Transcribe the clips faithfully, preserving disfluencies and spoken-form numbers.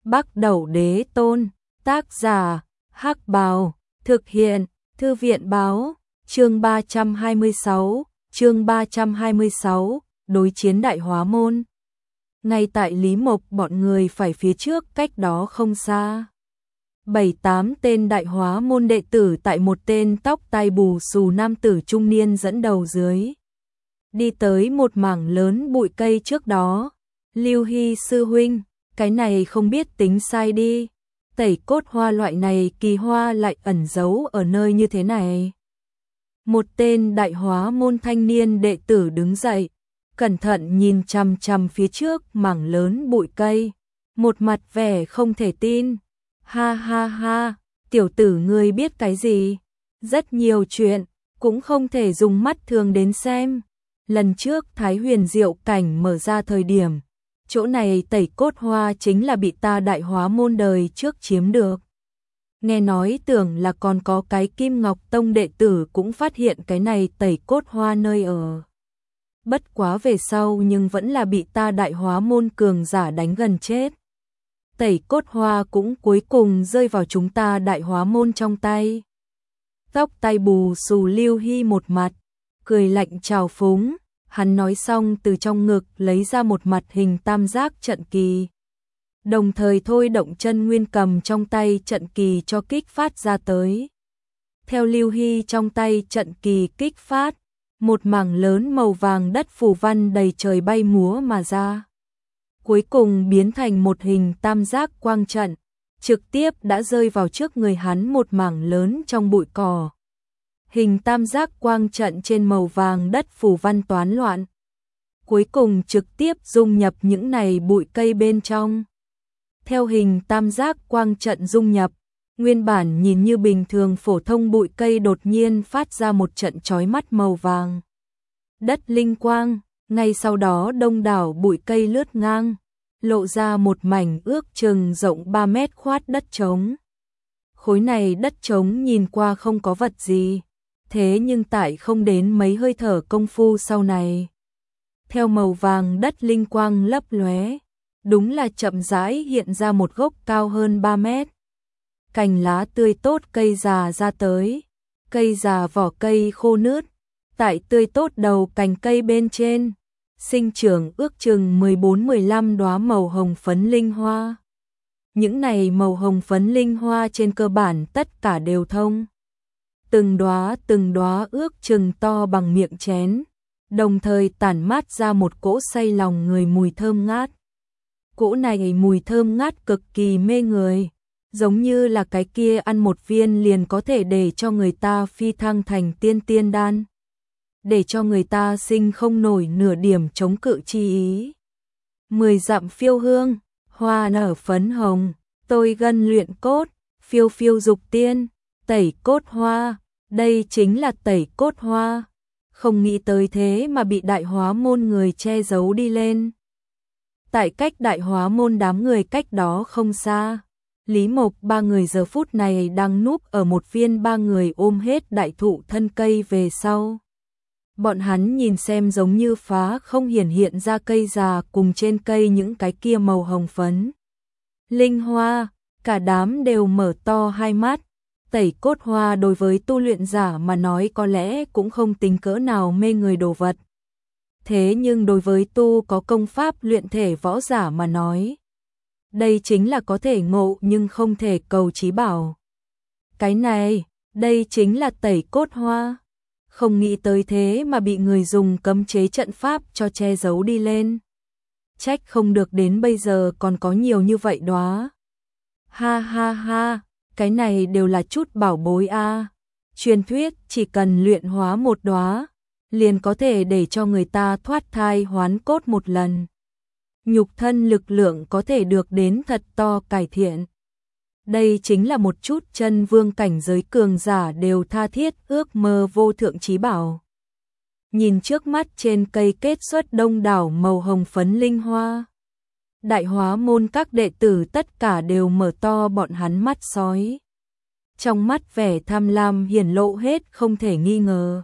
Bắc Đẩu Đế Tôn, tác giả, Hắc Bào, thực hiện, Thư viện báo, chương ba trăm hai mươi sáu, chương ba trăm hai mươi sáu, đối chiến Đại Hóa Môn. Ngay tại Lý Mộc bọn người phải phía trước cách đó không xa. Bảy tám tên Đại Hóa Môn đệ tử tại một tên tóc tai bù xù nam tử trung niên dẫn đầu dưới. Đi tới một mảng lớn bụi cây trước đó. Lưu Hy sư huynh, cái này không biết tính sai đi. Tẩy cốt hoa loại này kỳ hoa lại ẩn giấu ở nơi như thế này. Một tên Đại Hóa Môn thanh niên đệ tử đứng dậy, cẩn thận nhìn chằm chằm phía trước mảng lớn bụi cây, một mặt vẻ không thể tin. Ha ha ha, tiểu tử ngươi biết cái gì? Rất nhiều chuyện, cũng không thể dùng mắt thường đến xem. Lần trước Thái Huyền Diệu Cảnh mở ra thời điểm, chỗ này tẩy cốt hoa chính là bị ta Đại Hóa Môn đời trước chiếm được. Nghe nói tưởng là còn có cái Kim Ngọc Tông đệ tử cũng phát hiện cái này tẩy cốt hoa nơi ở. Bất quá về sau nhưng vẫn là bị ta Đại Hóa Môn cường giả đánh gần chết. Tẩy cốt hoa cũng cuối cùng rơi vào chúng ta Đại Hóa Môn trong tay. Tóc tai bù xù Lưu Hy một mặt, cười lạnh trào phúng. Hắn nói xong từ trong ngực lấy ra một mặt hình tam giác trận kỳ. Đồng thời thôi động chân nguyên cầm trong tay trận kỳ cho kích phát ra tới. Theo Lưu Hy trong tay trận kỳ kích phát, một mảng lớn màu vàng đất phù văn đầy trời bay múa mà ra. Cuối cùng biến thành một hình tam giác quang trận, trực tiếp đã rơi vào trước người hắn một mảng lớn trong bụi cỏ. Hình tam giác quang trận trên màu vàng đất phù văn toán loạn. Cuối cùng trực tiếp dung nhập những này bụi cây bên trong. Theo hình tam giác quang trận dung nhập, nguyên bản nhìn như bình thường phổ thông bụi cây đột nhiên phát ra một trận chói mắt màu vàng. Đất linh quang, ngay sau đó đông đảo bụi cây lướt ngang, lộ ra một mảnh ước chừng rộng ba mét khoát đất trống. Khối này đất trống nhìn qua không có vật gì. Thế nhưng tại không đến mấy hơi thở công phu sau này, theo màu vàng đất linh quang lấp lóe, đúng là chậm rãi hiện ra một gốc cao hơn ba mét. Cành lá tươi tốt cây già ra tới, cây già vỏ cây khô nứt, tại tươi tốt đầu cành cây bên trên, sinh trưởng ước chừng mười bốn mười lăm đóa màu hồng phấn linh hoa. Những này màu hồng phấn linh hoa trên cơ bản tất cả đều thông. Từng đóa từng đóa ước chừng to bằng miệng chén, đồng thời tản mát ra một cỗ say lòng người mùi thơm ngát. Cỗ này mùi thơm ngát cực kỳ mê người, giống như là cái kia ăn một viên liền có thể để cho người ta phi thăng thành tiên tiên đan, để cho người ta sinh không nổi nửa điểm chống cự chi ý. Mười dặm phiêu hương, hoa nở phấn hồng, tôi gân luyện cốt, phiêu phiêu dục tiên, tẩy cốt hoa. Đây chính là tẩy cốt hoa. Không nghĩ tới thế mà bị Đại Hóa Môn người che giấu đi lên. Tại cách Đại Hóa Môn đám người cách đó không xa, Lý Mộc ba người giờ phút này đang núp ở một viên ba người ôm hết đại thụ thân cây về sau. Bọn hắn nhìn xem giống như phá không hiển hiện ra cây già cùng trên cây những cái kia màu hồng phấn. Linh hoa, cả đám đều mở to hai mắt. Tẩy cốt hoa đối với tu luyện giả mà nói có lẽ cũng không tính cỡ nào mê người đồ vật. Thế nhưng đối với tu có công pháp luyện thể võ giả mà nói, đây chính là có thể ngộ nhưng không thể cầu chí bảo. Cái này, đây chính là tẩy cốt hoa. Không nghĩ tới thế mà bị người dùng cấm chế trận pháp cho che giấu đi lên. Trách không được đến bây giờ còn có nhiều như vậy đóa. Ha ha ha. Cái này đều là chút bảo bối a. À. Truyền thuyết chỉ cần luyện hóa một đóa, liền có thể để cho người ta thoát thai hoán cốt một lần. Nhục thân lực lượng có thể được đến thật to cải thiện. Đây chính là một chút chân vương cảnh giới cường giả đều tha thiết ước mơ vô thượng chí bảo. Nhìn trước mắt trên cây kết xuất đông đảo màu hồng phấn linh hoa. Đại Hóa Môn các đệ tử tất cả đều mở to bọn hắn mắt sói. Trong mắt vẻ tham lam hiển lộ hết không thể nghi ngờ.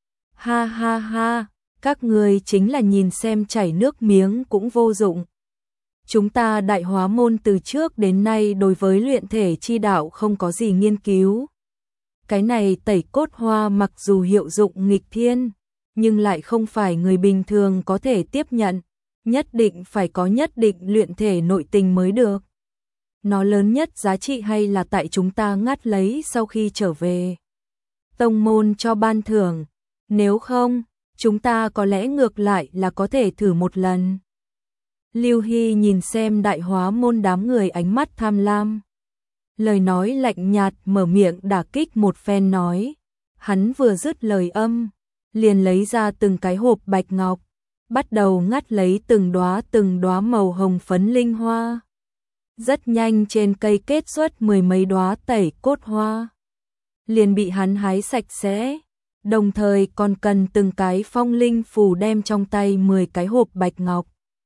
Ha ha ha, các người chính là nhìn xem chảy nước miếng cũng vô dụng. chúng ta Đại Hóa môn từ trước đến nay đối với luyện thể chi đạo không có gì nghiên cứu. Cái này tẩy cốt hoa mặc dù hiệu dụng nghịch thiên, nhưng lại không phải người bình thường có thể tiếp nhận, nhất định phải có nhất định luyện thể nội tình mới được. Nó lớn nhất giá trị hay là tại chúng ta ngắt lấy sau khi trở về tông môn cho ban thưởng, nếu không, chúng ta có lẽ ngược lại là có thể thử một lần. Lưu Hy nhìn xem Đại Hóa môn đám người ánh mắt tham lam. Lời nói lạnh nhạt mở miệng đả kích một phen nói. Hắn vừa dứt lời âm, liền lấy ra từng cái hộp bạch ngọc, bắt đầu ngắt lấy từng đóa từng đóa màu hồng phấn linh hoa. Rất nhanh trên cây kết xuất mười mấy đóa tẩy cốt hoa, liền bị hắn hái sạch sẽ, đồng thời còn cần từng cái phong linh phù đem trong tay mười cái hộp bạch ngọc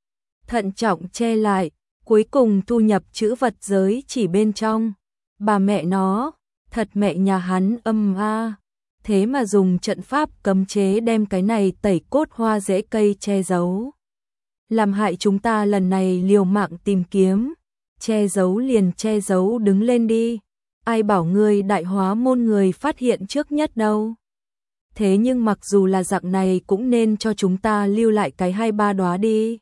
thận trọng che lại, cuối cùng thu nhập chữ vật giới chỉ bên trong. Bà mẹ nó, thật mẹ nhà hắn âm a, thế mà dùng trận pháp cấm chế đem cái này tẩy cốt hoa rễ cây che giấu. Làm hại chúng ta lần này liều mạng tìm kiếm, che giấu liền che giấu đứng lên đi. Ai bảo ngươi Đại Hóa môn người phát hiện trước nhất đâu. Thế nhưng mặc dù là dạng này cũng nên cho chúng ta lưu lại cái hai ba đóa đi.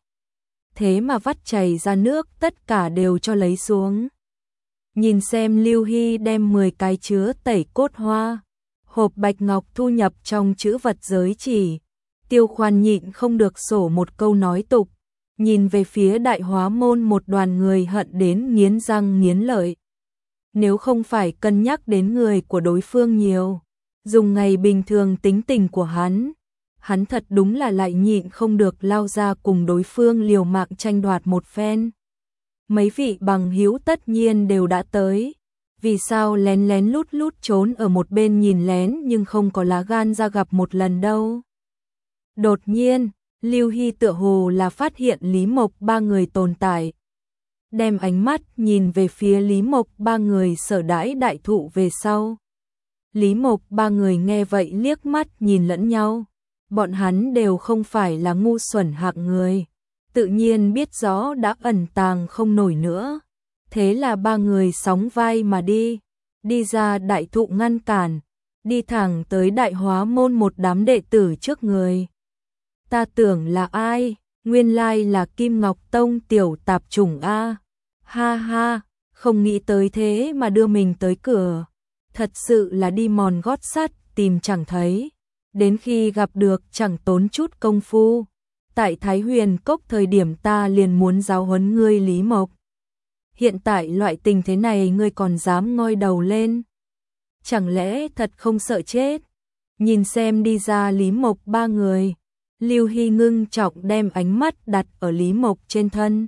Thế mà vắt chảy ra nước tất cả đều cho lấy xuống. Nhìn xem Lưu Hy đem mười cái chứa tẩy cốt hoa, hộp bạch ngọc thu nhập trong chữ vật giới chỉ. Tiêu Khoan nhịn không được sổ một câu nói tục, nhìn về phía Đại Hóa môn một đoàn người hận đến nghiến răng nghiến lợi. Nếu không phải cân nhắc đến người của đối phương nhiều, dùng ngày bình thường tính tình của hắn, hắn thật đúng là lại nhịn không được lao ra cùng đối phương liều mạng tranh đoạt một phen. Mấy vị bằng hữu tất nhiên đều đã tới, vì sao lén lén lút lút trốn ở một bên nhìn lén nhưng không có lá gan ra gặp một lần đâu. Đột nhiên, Lưu Hy tựa hồ là phát hiện Lý Mộc ba người tồn tại. Đem ánh mắt nhìn về phía Lý Mộc ba người sở đãi đại thụ về sau. Lý Mộc ba người nghe vậy liếc mắt nhìn lẫn nhau. Bọn hắn đều không phải là ngu xuẩn hạng người, tự nhiên biết rõ đã ẩn tàng không nổi nữa. Thế là ba người sóng vai mà đi, đi ra đại thụ ngăn cản, đi thẳng tới Đại Hóa môn một đám đệ tử trước người. Ta tưởng là ai, nguyên lai là Kim Ngọc Tông tiểu tạp chủng a. Ha ha, không nghĩ tới thế mà đưa mình tới cửa. Thật sự là đi mòn gót sắt tìm chẳng thấy, đến khi gặp được chẳng tốn chút công phu. Tại Thái Huyền Cốc thời điểm ta liền muốn giáo huấn ngươi Lý Mộc. Hiện tại loại tình thế này ngươi còn dám ngoi đầu lên. Chẳng lẽ thật không sợ chết? Nhìn xem đi ra Lý Mộc ba người, Lưu Hy ngưng trọng đem ánh mắt đặt ở Lý Mộc trên thân.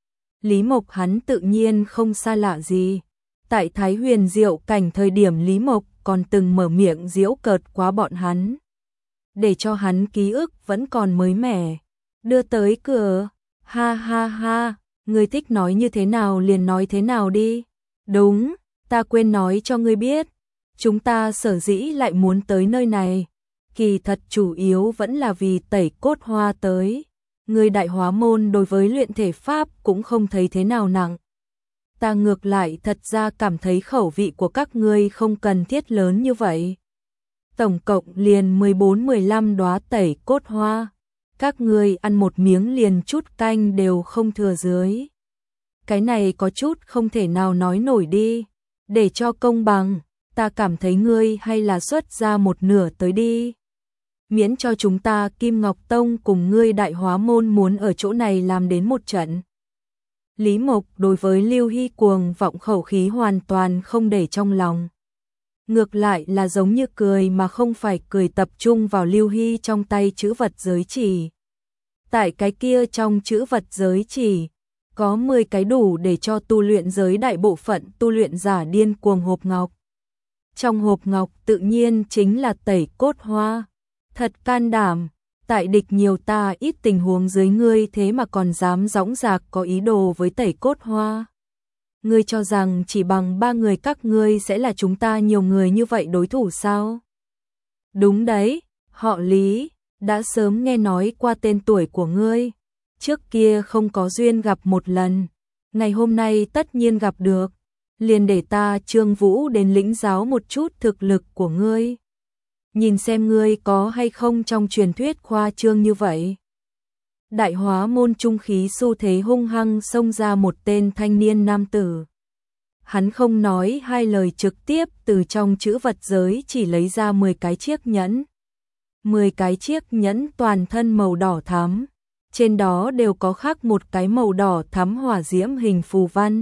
Lý Mộc hắn tự nhiên không xa lạ gì. Tại Thái Huyền Diệu cảnh thời điểm Lý Mộc còn từng mở miệng giễu cợt quá bọn hắn, để cho hắn ký ức vẫn còn mới mẻ. Đưa tới cửa, ha ha ha, ngươi thích nói như thế nào liền nói thế nào đi. Đúng, ta quên nói cho ngươi biết, chúng ta sở dĩ lại muốn tới nơi này, kỳ thật chủ yếu vẫn là vì tẩy cốt hoa tới. Ngươi Đại Hóa môn đối với luyện thể pháp cũng không thấy thế nào nặng. Ta ngược lại thật ra cảm thấy khẩu vị của các ngươi không cần thiết lớn như vậy. Tổng cộng liền mười bốn mười lăm đóa tẩy cốt hoa, các ngươi ăn một miếng liền chút canh đều không thừa dưới. Cái này có chút không thể nào nói nổi đi. Để cho công bằng, ta cảm thấy ngươi hay là xuất ra một nửa tới đi. Miễn cho chúng ta Kim Ngọc Tông cùng ngươi Đại Hóa môn muốn ở chỗ này làm đến một trận. Lý Mộc đối với Lưu Hy cuồng vọng khẩu khí hoàn toàn không để trong lòng. Ngược lại là giống như cười mà không phải cười, tập trung vào Lưu Hy trong tay chữ vật giới chỉ. Tại cái kia trong chữ vật giới chỉ, có mười cái đủ để cho tu luyện giới đại bộ phận tu luyện giả điên cuồng hộp ngọc. Trong hộp ngọc tự nhiên chính là tẩy cốt hoa. Thật can đảm, tại địch nhiều ta ít tình huống dưới ngươi thế mà còn dám dõng dạc có ý đồ với tẩy cốt hoa. Ngươi cho rằng chỉ bằng ba người các ngươi sẽ là chúng ta nhiều người như vậy đối thủ sao? Đúng đấy, họ Lý, đã sớm nghe nói qua tên tuổi của ngươi. trước kia không có duyên gặp một lần, ngày hôm nay tất nhiên gặp được, liền để ta Trương Vũ đến lĩnh giáo một chút thực lực của ngươi. Nhìn xem ngươi có hay không trong truyền thuyết khoa trương như vậy. Đại Hóa môn trung khí xu thế hung hăng xông ra một tên thanh niên nam tử. Hắn không nói hai lời trực tiếp từ trong chữ vật giới chỉ lấy ra mười cái chiếc nhẫn. mười cái chiếc nhẫn toàn thân màu đỏ thắm, trên đó đều có khắc một cái màu đỏ thắm hỏa diễm hình phù văn.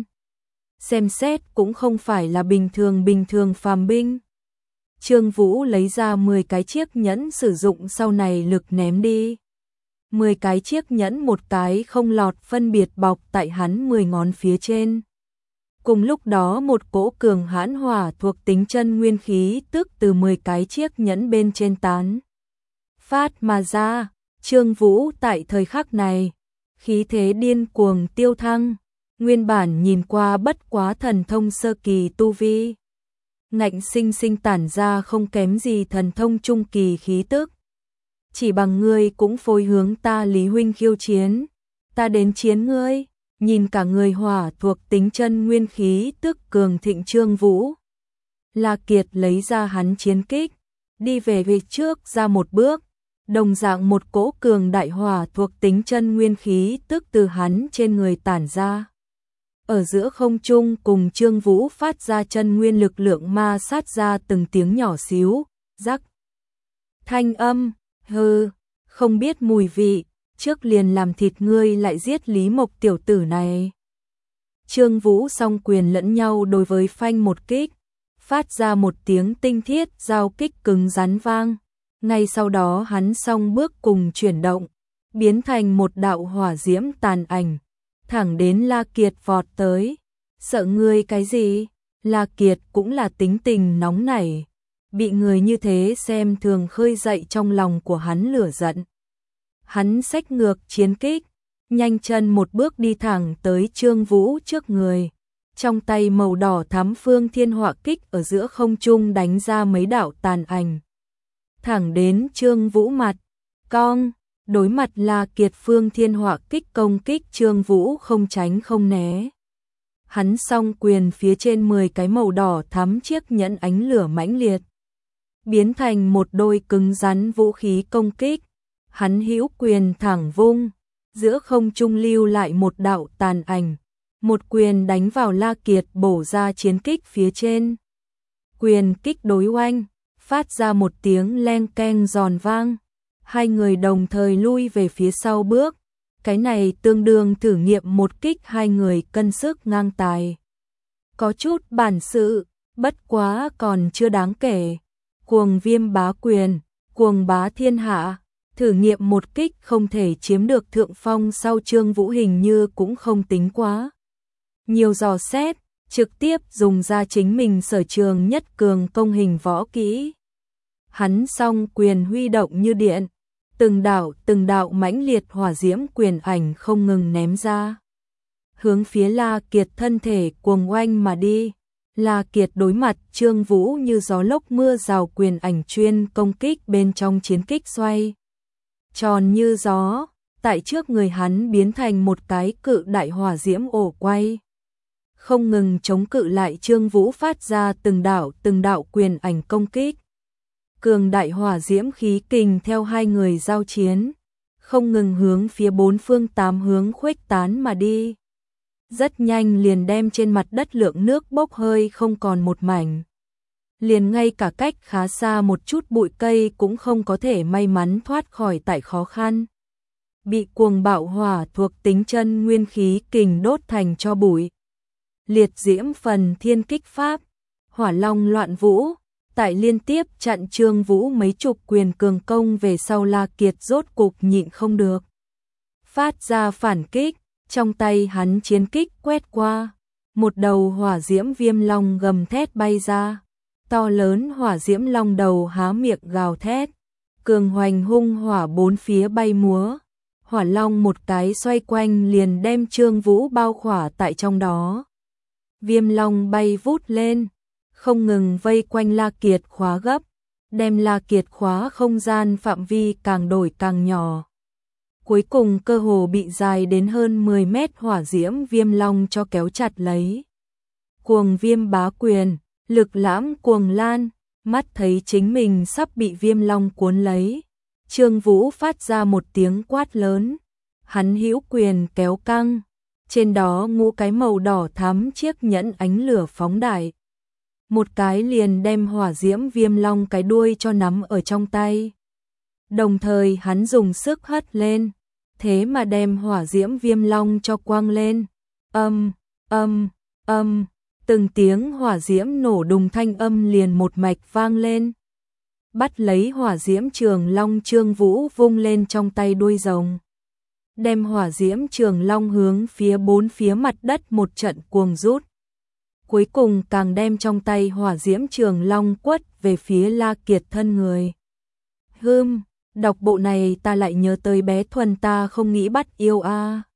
Xem xét cũng không phải là bình thường bình thường phàm binh. Trương Vũ lấy ra mười cái chiếc nhẫn sử dụng sau này lực ném đi. mười cái chiếc nhẫn một cái không lọt phân biệt bọc tại hắn mười ngón phía trên. Cùng lúc đó một cỗ cường hãn hỏa thuộc tính chân nguyên khí tức từ mười cái chiếc nhẫn bên trên tán phát mà ra. Trương Vũ tại thời khắc này, khí thế điên cuồng tiêu thăng, nguyên bản nhìn qua bất quá thần thông sơ kỳ tu vi, ngạnh sinh sinh tản ra không kém gì thần thông trung kỳ khí tức. Chỉ bằng ngươi cũng phối hướng ta Lý huynh khiêu chiến, ta đến chiến ngươi. Nhìn cả người hỏa thuộc tính chân nguyên khí tức cường thịnh Trương Vũ, La Kiệt lấy ra hắn chiến kích, đi về về trước ra một bước, đồng dạng một cỗ cường đại hỏa thuộc tính chân nguyên khí tức từ hắn trên người tản ra. Ở giữa không trung cùng Trương Vũ phát ra chân nguyên lực lượng ma sát ra từng tiếng nhỏ xíu, rắc. Thanh âm, hừ, không biết mùi vị, trước liền làm thịt ngươi lại giết Lý Mộc tiểu tử này. Trương Vũ song quyền lẫn nhau đối với phanh một kích, phát ra một tiếng tinh thiết giao kích cứng rắn vang. Ngay sau đó hắn song bước cùng chuyển động, biến thành một đạo hỏa diễm tàn ảnh, thẳng đến La Kiệt vọt tới. Sợ ngươi cái gì? La Kiệt cũng là tính tình nóng nảy, bị người như thế xem thường khơi dậy trong lòng của hắn lửa giận. Hắn xách ngược chiến kích, nhanh chân một bước đi thẳng tới Trương Vũ trước người, trong tay màu đỏ thắm phương thiên hỏa kích ở giữa không trung đánh ra mấy đạo tàn ảnh, thẳng đến Trương Vũ mặt. Cong, đối mặt La Kiệt phương thiên hỏa kích công kích, Trương Vũ không tránh không né. Hắn song quyền phía trên mười cái màu đỏ thắm chiếc nhẫn ánh lửa mãnh liệt, biến thành một đôi cứng rắn vũ khí công kích. Hắn hữu quyền thẳng vung, giữa không trung lưu lại một đạo tàn ảnh, một quyền đánh vào La Kiệt bổ ra chiến kích phía trên. Quyền kích đối oanh, phát ra một tiếng leng keng giòn vang, hai người đồng thời lui về phía sau bước. Cái này tương đương thử nghiệm một kích hai người cân sức ngang tài. Có chút bản sự, bất quá còn chưa đáng kể. Cuồng viêm bá quyền, cuồng bá thiên hạ. Thử nghiệm một kích không thể chiếm được thượng phong sau Trương Vũ hình như cũng không tính quá nhiều dò xét, trực tiếp dùng ra chính mình sở trường nhất cường công hình võ kỹ. Hắn song quyền huy động như điện, từng đạo từng đạo mãnh liệt hỏa diễm quyền ảnh không ngừng ném ra, hướng phía La Kiệt thân thể cuồng oanh mà đi. La Kiệt đối mặt Trương Vũ như gió lốc mưa rào quyền ảnh chuyên công kích bên trong chiến kích xoay tròn như gió, tại trước người hắn biến thành một cái cự đại hỏa diễm ổ quay, không ngừng chống cự lại Trương Vũ phát ra từng đạo từng đạo quyền ảnh công kích. Cường đại hỏa diễm khí kình theo hai người giao chiến, không ngừng hướng phía bốn phương tám hướng khuếch tán mà đi. Rất nhanh liền đem trên mặt đất lượng nước bốc hơi không còn một mảnh. Liền ngay cả cách khá xa một chút bụi cây cũng không có thể may mắn thoát khỏi tại khó khăn. Bị cuồng bạo hỏa thuộc tính chân nguyên khí kình đốt thành cho bụi. Liệt diễm phần thiên kích pháp, hỏa long loạn vũ, tại liên tiếp chặn Trương Vũ mấy chục quyền cường công về sau, La Kiệt rốt cục nhịn không được, phát ra phản kích, trong tay hắn chiến kích quét qua, một đầu hỏa diễm viêm long gầm thét bay ra. To lớn hỏa diễm long đầu há miệng gào thét, cường hoành hung hỏa bốn phía bay múa, hỏa long một cái xoay quanh liền đem Trương Vũ bao khỏa tại trong đó. Viêm long bay vút lên, không ngừng vây quanh La Kiệt khóa gấp, đem La Kiệt khóa không gian phạm vi càng đổi càng nhỏ. Cuối cùng cơ hồ bị dài đến hơn mười mét hỏa diễm viêm long cho kéo chặt lấy. Cuồng viêm bá quyền, lực lãm cuồng lan, mắt thấy chính mình sắp bị viêm long cuốn lấy. Trương Vũ phát ra một tiếng quát lớn, hắn hữu quyền kéo căng, trên đó ngũ cái màu đỏ thắm chiếc nhẫn ánh lửa phóng đại. Một cái liền đem hỏa diễm viêm long cái đuôi cho nắm ở trong tay. Đồng thời hắn dùng sức hất lên, thế mà đem hỏa diễm viêm long cho quăng lên. Âm, âm, âm, từng tiếng hỏa diễm nổ đùng thanh âm liền một mạch vang lên. Bắt lấy hỏa diễm trường long, Trương Vũ vung lên trong tay đuôi rồng. Đem hỏa diễm trường long hướng phía bốn phía mặt đất một trận cuồng rút. Cuối cùng càng đem trong tay hỏa diễm trường long quất về phía La Kiệt thân người. Hưm, đọc bộ này ta lại nhớ tới bé Thuần ta không nghĩ bắt yêu a. À.